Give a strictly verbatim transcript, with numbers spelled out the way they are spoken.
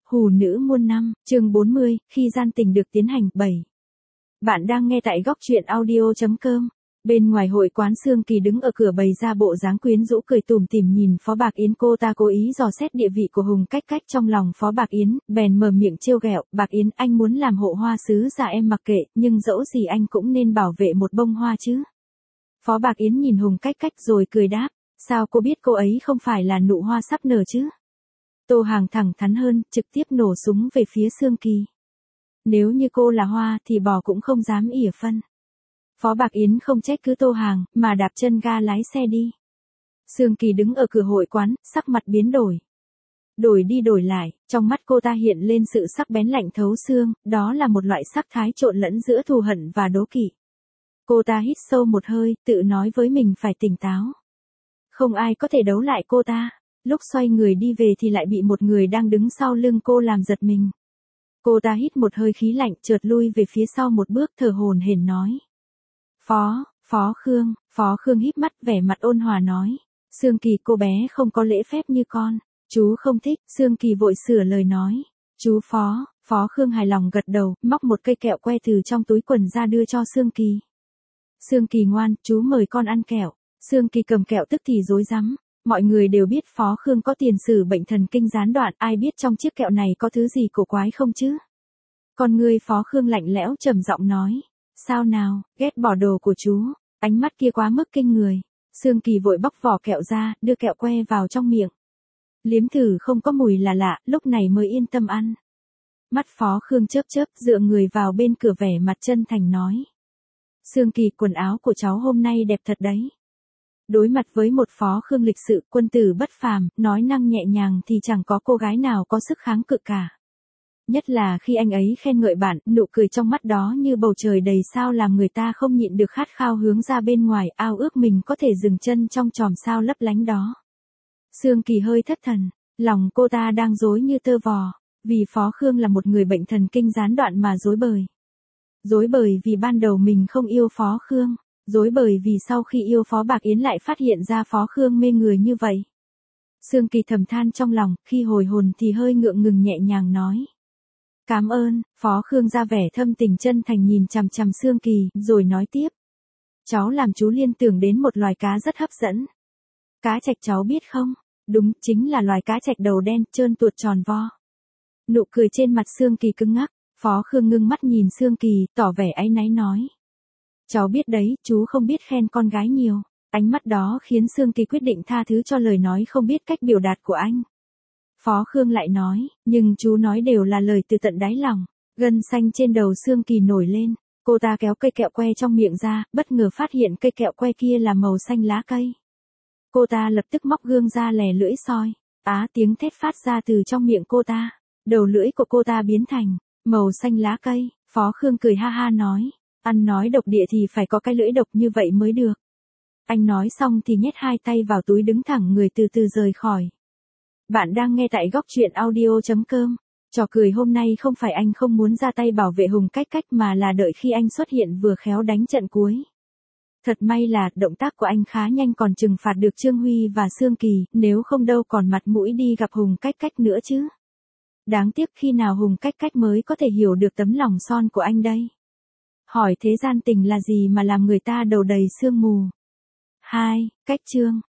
Hù nữ muôn năm, chương bốn mươi, khi gian tình được tiến hành, bảy. Bạn đang nghe tại góc truyện audio chấm com. Bên ngoài hội quán Sương Kỳ đứng ở cửa bày ra bộ dáng quyến rũ cười tủm tỉm nhìn Phó Bạc Yến, cô ta cố ý dò xét địa vị của Hùng Cách Cách trong lòng Phó Bạc Yến, bèn mở miệng trêu ghẹo, "Bạc Yến, anh muốn làm hộ hoa sứ giả em mặc kệ, nhưng dẫu gì anh cũng nên bảo vệ một bông hoa chứ." Phó Bạc Yến nhìn Hùng Cách Cách rồi cười đáp, "Sao cô biết cô ấy không phải là nụ hoa sắp nở chứ?" Tô Hàng thẳng thắn hơn, trực tiếp nổ súng về phía Sương Kỳ. "Nếu như cô là hoa thì bò cũng không dám ỉa phân." Phó Bạc Yến không trách cứ Tô Hàng, mà đạp chân ga lái xe đi. Sương Kỳ đứng ở cửa hội quán, sắc mặt biến đổi. Đổi đi đổi lại, trong mắt cô ta hiện lên sự sắc bén lạnh thấu xương, đó là một loại sắc thái trộn lẫn giữa thù hận và đố kỵ. Cô ta hít sâu một hơi, tự nói với mình phải tỉnh táo. Không ai có thể đấu lại cô ta. Lúc xoay người đi về thì lại bị một người đang đứng sau lưng cô làm giật mình. Cô ta hít một hơi khí lạnh, chợt lui về phía sau một bước, thở hổn hển nói. Phó, Phó Khương, Phó Khương híp mắt, vẻ mặt ôn hòa nói. Sương Kỳ, cô bé không có lễ phép như con. Chú không thích. Sương Kỳ vội sửa lời nói. Chú Phó, Phó Khương hài lòng gật đầu, móc một cây kẹo que từ trong túi quần ra đưa cho Sương Kỳ. Sương Kỳ ngoan, chú mời con ăn kẹo. Sương Kỳ cầm kẹo tức thì rối rắm. Mọi người đều biết Phó Khương có tiền sử bệnh thần kinh gián đoạn, ai biết trong chiếc kẹo này có thứ gì cổ quái không chứ? Con người Phó Khương lạnh lẽo trầm giọng nói. Sao nào, ghét bỏ đồ của chú, ánh mắt kia quá mức kinh người. Sương Kỳ vội bóc vỏ kẹo ra, đưa kẹo que vào trong miệng. Liếm thử không có mùi là lạ, lúc này mới yên tâm ăn. Mắt Phó Khương chớp chớp, dựa người vào bên cửa vẻ mặt chân thành nói. Sương Kỳ, quần áo của cháu hôm nay đẹp thật đấy. Đối mặt với một Phó Khương lịch sự, quân tử bất phàm, nói năng nhẹ nhàng thì chẳng có cô gái nào có sức kháng cự cả. Nhất là khi anh ấy khen ngợi bạn, nụ cười trong mắt đó như bầu trời đầy sao làm người ta không nhịn được khát khao hướng ra bên ngoài, ao ước mình có thể dừng chân trong chòm sao lấp lánh đó. Sương Kỳ hơi thất thần, lòng cô ta đang rối như tơ vò, vì Phó Khương là một người bệnh thần kinh gián đoạn mà rối bời. Rối bời vì ban đầu mình không yêu Phó Khương. Dối bời vì sau khi yêu Phó Bạc Yến lại phát hiện ra Phó Khương mê người như vậy. Sương Kỳ thầm than trong lòng, khi hồi hồn thì hơi ngượng ngừng nhẹ nhàng nói. Cảm ơn. Phó Khương ra vẻ thâm tình chân thành nhìn chằm chằm Sương Kỳ, rồi nói tiếp. Cháu làm chú liên tưởng đến một loài cá rất hấp dẫn. Cá trạch cháu biết không? Đúng, chính là loài cá trạch đầu đen, trơn tuột tròn vo. Nụ cười trên mặt Sương Kỳ cứng ngắc, Phó Khương ngưng mắt nhìn Sương Kỳ, tỏ vẻ áy náy nói. Cháu biết đấy, chú không biết khen con gái nhiều. Ánh mắt đó khiến Sương Kỳ quyết định tha thứ cho lời nói không biết cách biểu đạt của anh. Phó Khương lại nói, nhưng chú nói đều là lời từ tận đáy lòng. Gân xanh trên đầu Sương Kỳ nổi lên, cô ta kéo cây kẹo que trong miệng ra, bất ngờ phát hiện cây kẹo que kia là màu xanh lá cây. Cô ta lập tức móc gương ra lè lưỡi soi, á tiếng thét phát ra từ trong miệng cô ta. Đầu lưỡi của cô ta biến thành màu xanh lá cây. Phó Khương cười ha ha nói. Ăn nói độc địa thì phải có cái lưỡi độc như vậy mới được. Anh nói xong thì nhét hai tay vào túi đứng thẳng người từ từ rời khỏi. Bạn đang nghe tại góc truyện audio chấm com. Trò cười hôm nay không phải anh không muốn ra tay bảo vệ Hùng Cách Cách mà là đợi khi anh xuất hiện vừa khéo đánh trận cuối. Thật may là động tác của anh khá nhanh còn trừng phạt được Trương Huy và Sương Kỳ, nếu không đâu còn mặt mũi đi gặp Hùng Cách Cách nữa chứ. Đáng tiếc khi nào Hùng Cách Cách mới có thể hiểu được tấm lòng son của anh đây. Hỏi thế gian tình là gì mà làm người ta đầu đầy sương mù. Hai, Cách chương.